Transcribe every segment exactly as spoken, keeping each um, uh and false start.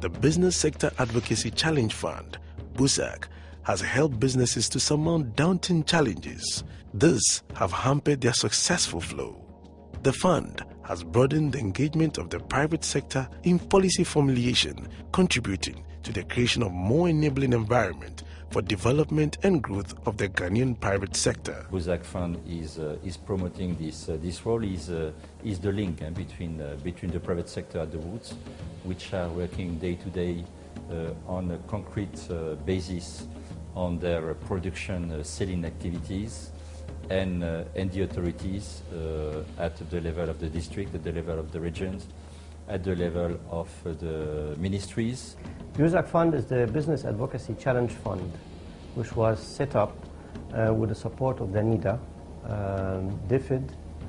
the Business Sector Advocacy Challenge Fund, BUSAC, has helped businesses to surmount daunting challenges. This have hampered their successful flow. The fund has broadened the engagement of the private sector in policy formulation, contributing to the creation of more enabling environment for development and growth of the Ghanaian private sector. BUSAC Fund is uh, is promoting this. Uh, this role is uh, is the link uh, between uh, between the private sector at the roots, which are working day to day uh, on a concrete uh, basis on their production uh, selling activities, and uh, and the authorities uh, at the level of the district, at the level of the regions, at the level of uh, the ministries. BUSAC Fund is the Business Advocacy Challenge Fund, which was set up uh, with the support of the NIDA, um, DFID,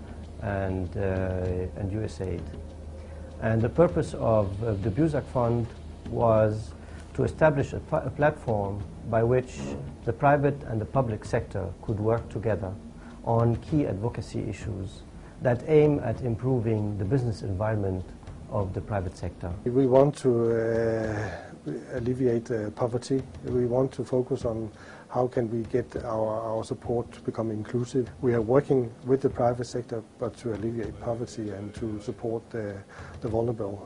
and, uh, and U S A I D. And the purpose of uh, the BUSAC Fund was to establish a, a platform by which the private and the public sector could work together on key advocacy issues that aim at improving the business environment of the private sector. We want to uh, alleviate uh, poverty. We want to focus on how can we get our, our support to become inclusive. We are working with the private sector, but to alleviate poverty and to support the, the vulnerable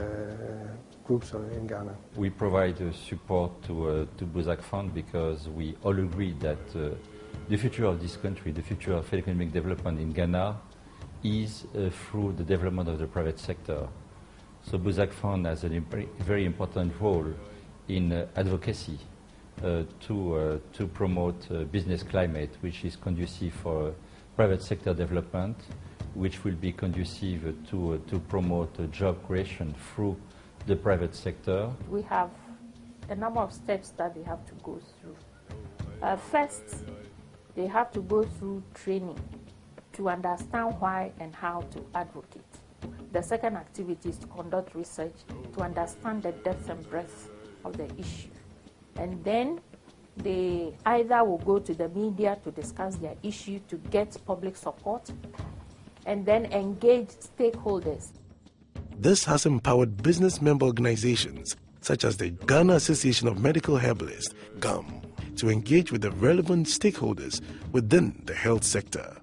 uh, groups in Ghana. We provide uh, support to, uh, to BUSAC Fund because we all agree that uh, the future of this country, the future of economic development in Ghana is uh, through the development of the private sector. So BUSAC Fund has a very important role in uh, advocacy uh, to, uh, to promote uh, business climate which is conducive for private sector development, which will be conducive to, uh, to promote uh, job creation through the private sector. We have a number of steps that they have to go through. Uh, first, they have to go through training to understand why and how to advocate. The second activity is to conduct research to understand the depth and breadth of the issue. And then they either will go to the media to discuss their issue to get public support and then engage stakeholders. This has empowered business member organizations such as the Ghana Association of Medical Herbalists, G A M, to engage with the relevant stakeholders within the health sector.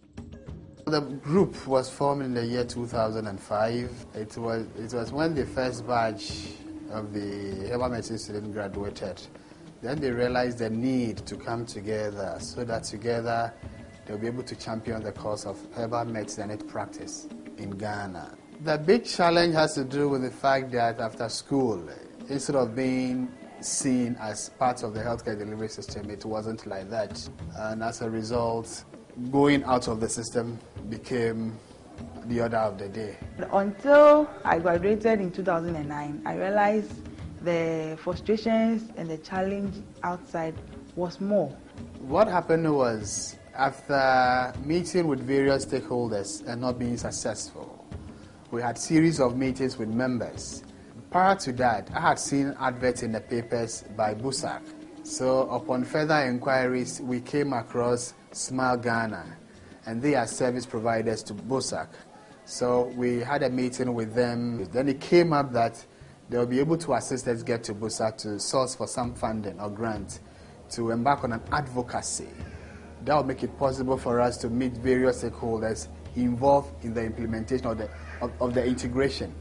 The group was formed in the year two thousand five. It was, it was when the first batch of the herbal medicine students graduated. Then they realized the need to come together so that together they'll be able to champion the cause of herbal medicine and its practice in Ghana. The big challenge has to do with the fact that after school, instead of being seen as part of the healthcare delivery system, it wasn't like that. And as a result, going out of the system became the order of the day. Until I graduated in two thousand nine, I realized the frustrations and the challenge outside was more. What happened was, after meeting with various stakeholders and not being successful, we had a series of meetings with members. Prior to that, I had seen adverts in the papers by BUSAC. So upon further inquiries, we came across Smile Ghana, and they are service providers to BUSAC. So we had a meeting with them. Then it came up that they'll be able to assist us get to BUSAC to source for some funding or grant to embark on an advocacy. That will make it possible for us to meet various stakeholders involved in the implementation of the, of, of the integration.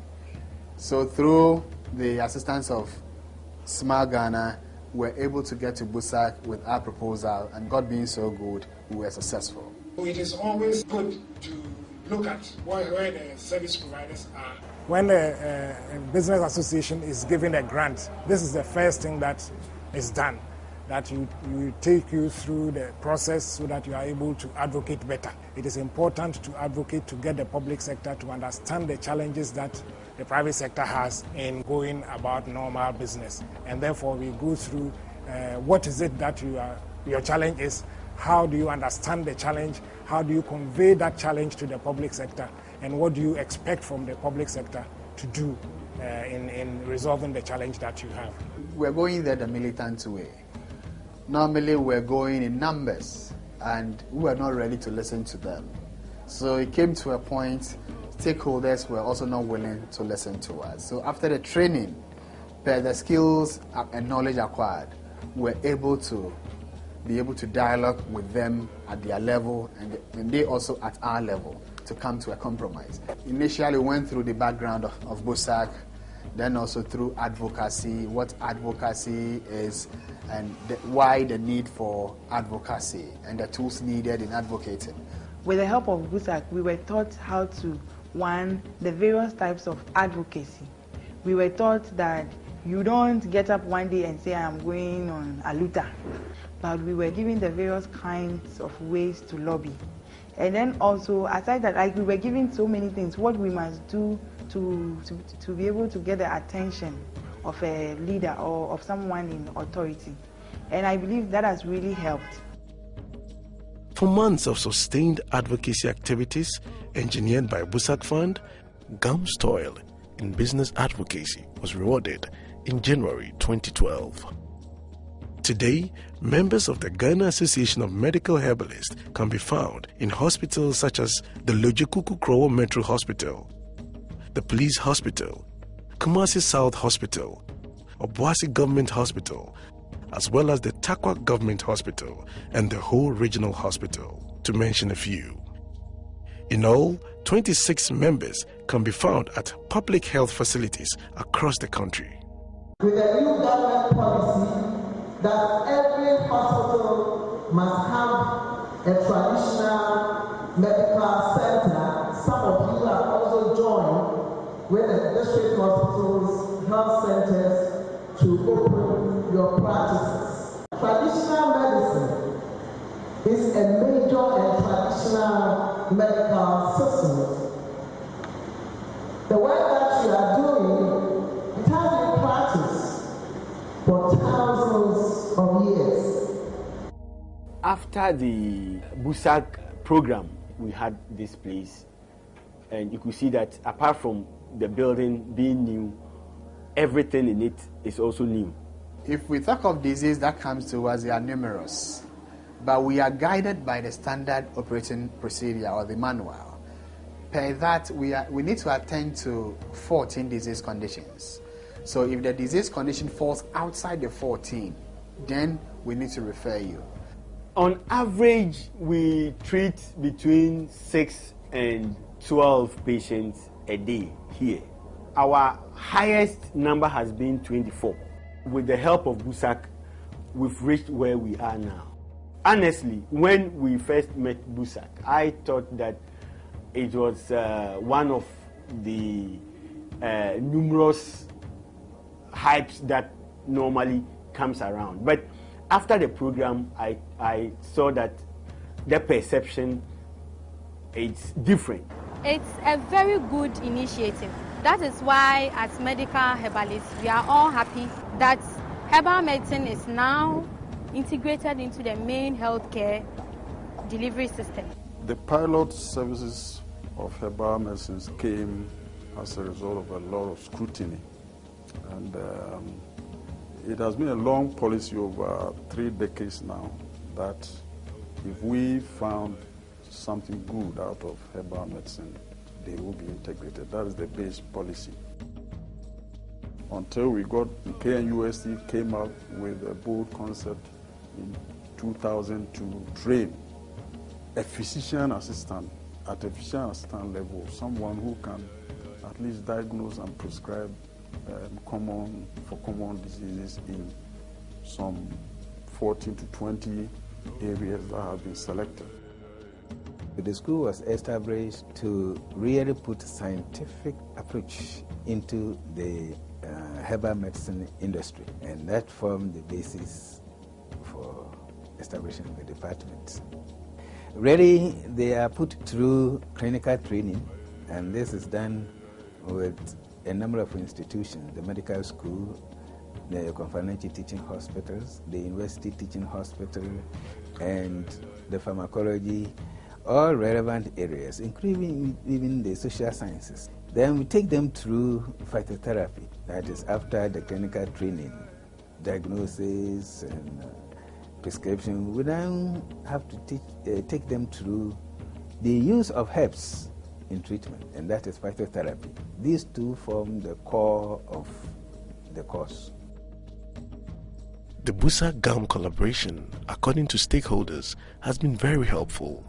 So through the assistance of Smile Ghana, we were able to get to BUSAC with our proposal, and God being so good, we were successful. It is always good to look at where, where the service providers are. When a, a business association is given a grant, this is the first thing that is done, that you, you take you through the process so that you are able to advocate better. It is important to advocate to get the public sector to understand the challenges that the private sector has in going about normal business. And therefore we go through uh, what is it that you are, your challenge is, how do you understand the challenge, how do you convey that challenge to the public sector, and what do you expect from the public sector to do uh, in, in resolving the challenge that you have. We're going there the militant way. Normally we're going in numbers, and we were not ready to listen to them. So it came to a point, stakeholders were also not willing to listen to us. So after the training, Per the skills and knowledge acquired, we're able to be able to dialogue with them at their level and, and they also at our level to come to a compromise. Initially, we went through the background of, of BUSAC, then also through advocacy, what advocacy is, and the, why the need for advocacy and the tools needed in advocating. With the help of BUSAC, we were taught how to, one, the various types of advocacy. We were taught that you don't get up one day and say, I'm going on Aluta. But we were given the various kinds of ways to lobby. And then also, aside that, like we were given so many things, what we must do to, to, to be able to get the attention of a leader or of someone in authority. And I believe that has really helped. For months of sustained advocacy activities engineered by BUSAC Fund, GAM's toil in business advocacy was rewarded in January twenty twelve. Today, members of the Ghana Association of Medical Herbalists can be found in hospitals such as the Lojikuku Krowo Metro Hospital, the Police Hospital, Kumasi South Hospital, Obuasi Government Hospital, as well as the Takwa Government Hospital and the Whole Regional Hospital, to mention a few. In all, twenty-six members can be found at public health facilities across the country. With a new government policy that every hospital must have a traditional medical center, some of you have also joined with the district hospitals, health centers to open your practices. Traditional medicine is a major and traditional medical system. The work that you are doing, it has been practiced for thousands of years. After the BUSAC program, we had this place, and you could see that apart from the building being new, everything in it is also new. If we talk of disease that comes to us, they are numerous, but we are guided by the standard operating procedure or the manual. Per that, we, are, we need to attend to fourteen disease conditions. So if the disease condition falls outside the fourteen, then we need to refer you. On average, we treat between six and twelve patients a day here. Our highest number has been twenty-four. With the help of BUSAC, we've reached where we are now. Honestly, when we first met BUSAC, I thought that it was uh, one of the uh, numerous hypes that normally comes around. But after the program, I, I saw that the perception is different. It's a very good initiative. That is why, as medical herbalists, we are all happy that herbal medicine is now integrated into the main healthcare delivery system. The pilot services of herbal medicines came as a result of a lot of scrutiny. And um, it has been a long policy over three decades now that if we found something good out of herbal medicine, they will be integrated. That is the base policy. Until we got, K N U S T came up with a bold concept in two thousand to train a physician assistant at a physician assistant level, someone who can at least diagnose and prescribe um, common for common diseases in some fourteen to twenty areas that have been selected. The school was established to really put scientific approach into the uh, herbal medicine industry, and that formed the basis for establishing the department. Really, they are put through clinical training, and this is done with a number of institutions, the medical school, the Konfanachi Teaching Hospitals, the University Teaching Hospital, and the pharmacology, all relevant areas, including even the social sciences. Then we take them through phytotherapy, that is after the clinical training, diagnosis and uh, prescription. We then have to teach, uh, take them through the use of herbs in treatment, and that is phytotherapy. These two form the core of the cause. The BUSAC-GAM collaboration, according to stakeholders, has been very helpful.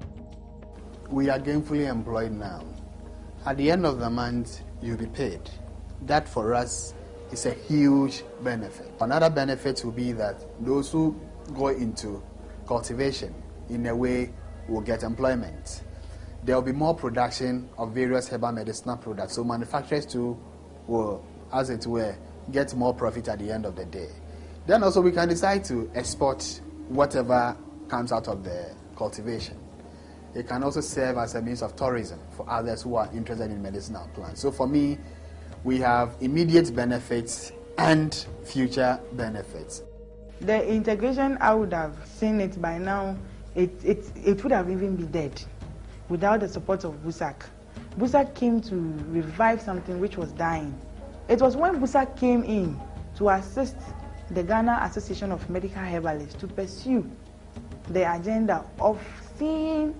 We are gainfully employed now. At the end of the month, you'll be paid. That for us is a huge benefit. Another benefit will be that those who go into cultivation, in a way, will get employment. There will be more production of various herbal medicinal products, so manufacturers too will, as it were, get more profit at the end of the day. Then also we can decide to export whatever comes out of the cultivation. It can also serve as a means of tourism for others who are interested in medicinal plants. So for me, we have immediate benefits and future benefits. The integration, I would have seen it by now, it, it, it would have even been dead without the support of BUSAC. BUSAC came to revive something which was dying. It was when BUSAC came in to assist the Ghana Association of Medical Herbalists to pursue the agenda of seeing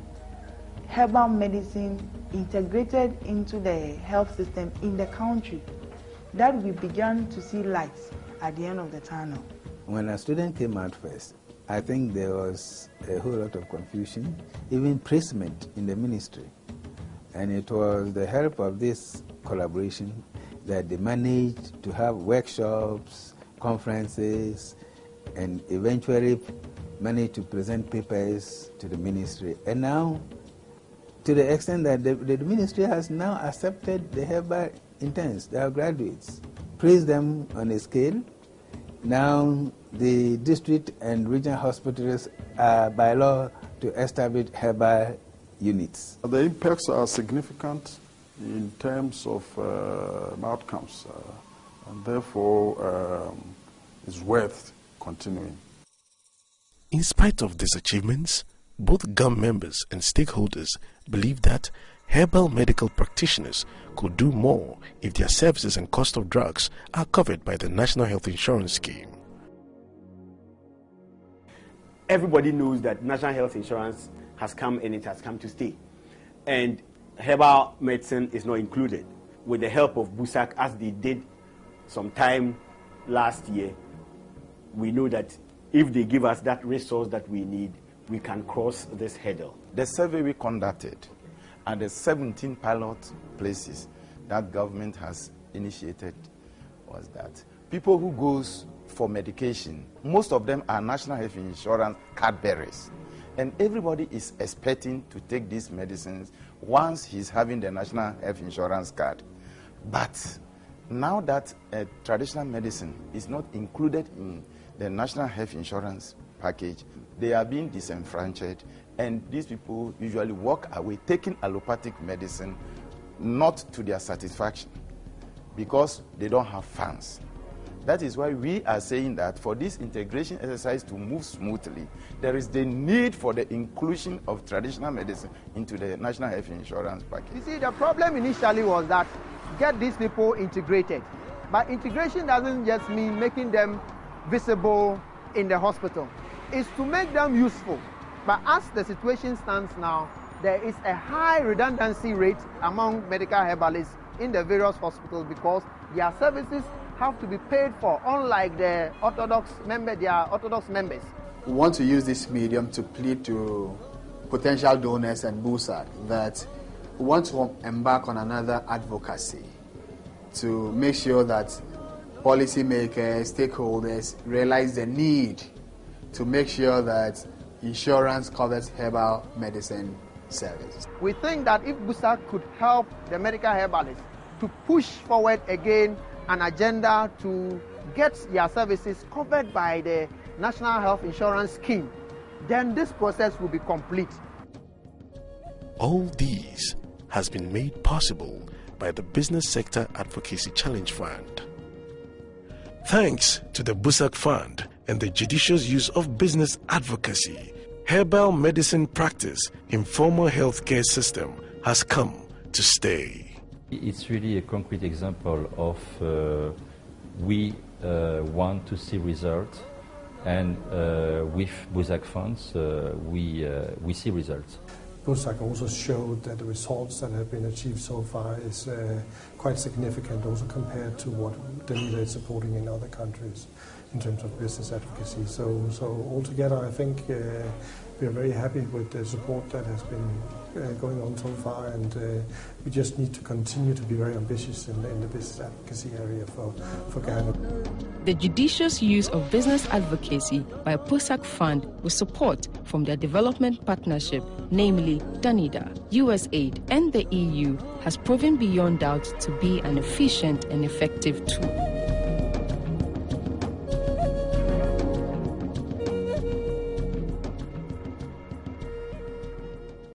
herbal medicine integrated into the health system in the country that we began to see lights at the end of the tunnel. When a student came out first, I think there was a whole lot of confusion, even placement in the ministry. And it was the help of this collaboration that they managed to have workshops, conferences, and eventually managed to present papers to the ministry. And now, to the extent that the, the ministry has now accepted the herbal interns, their graduates, praise them on a scale. Now, the district and regional hospitals are by law to establish herbal units. The impacts are significant in terms of uh, outcomes, uh, and therefore um, it's worth continuing. In spite of these achievements, both GAM members and stakeholders believe that herbal medical practitioners could do more if their services and cost of drugs are covered by the National Health Insurance Scheme. Everybody knows that National Health Insurance has come and it has come to stay. And herbal medicine is not included. With the help of BUSAC, as they did some time last year, we know that if they give us that resource that we need, we can cross this hurdle. The survey we conducted and the seventeen pilot places that government has initiated was that people who goes for medication, most of them are National Health Insurance card bearers. And everybody is expecting to take these medicines once he's having the National Health Insurance card. But now that uh, traditional medicine is not included in the National Health Insurance package, they are being disenfranchised, and these people usually walk away taking allopathic medicine not to their satisfaction because they don't have funds. That is why we are saying that for this integration exercise to move smoothly, there is the need for the inclusion of traditional medicine into the National Health Insurance package. You see, the problem initially was that get these people integrated. But integration doesn't just mean making them visible in the hospital. It's to make them useful. But as the situation stands now, there is a high redundancy rate among medical herbalists in the various hospitals because their services have to be paid for, unlike the orthodox member, their orthodox members. We want to use this medium to plead to potential donors and BUSAC that we want to embark on another advocacy to make sure that policymakers, stakeholders realize the need to make sure that insurance covers herbal medicine services. We think that if BUSAC could help the medical herbalists to push forward again an agenda to get their services covered by the National Health Insurance Scheme, then this process will be complete. All these has been made possible by the Business Sector Advocacy Challenge Fund. Thanks to the BUSAC Fund and the judicious use of business advocacy, herbal medicine practice in formal healthcare system has come to stay. It's really a concrete example of uh, we uh, want to see results, and uh, with BUSAC funds uh, we, uh, we see results. BUSAC also showed that the results that have been achieved so far is uh, quite significant, also compared to what Danida is supporting in other countries in terms of business advocacy. So, so altogether, I think uh, we are very happy with the support that has been uh, going on so far, and uh, we just need to continue to be very ambitious in the, in the business advocacy area for, for Ghana. The judicious use of business advocacy by BUSAC Fund with support from their development partnership, namely Danida, U S A I D, and the E U, has proven beyond doubt to be an efficient and effective tool.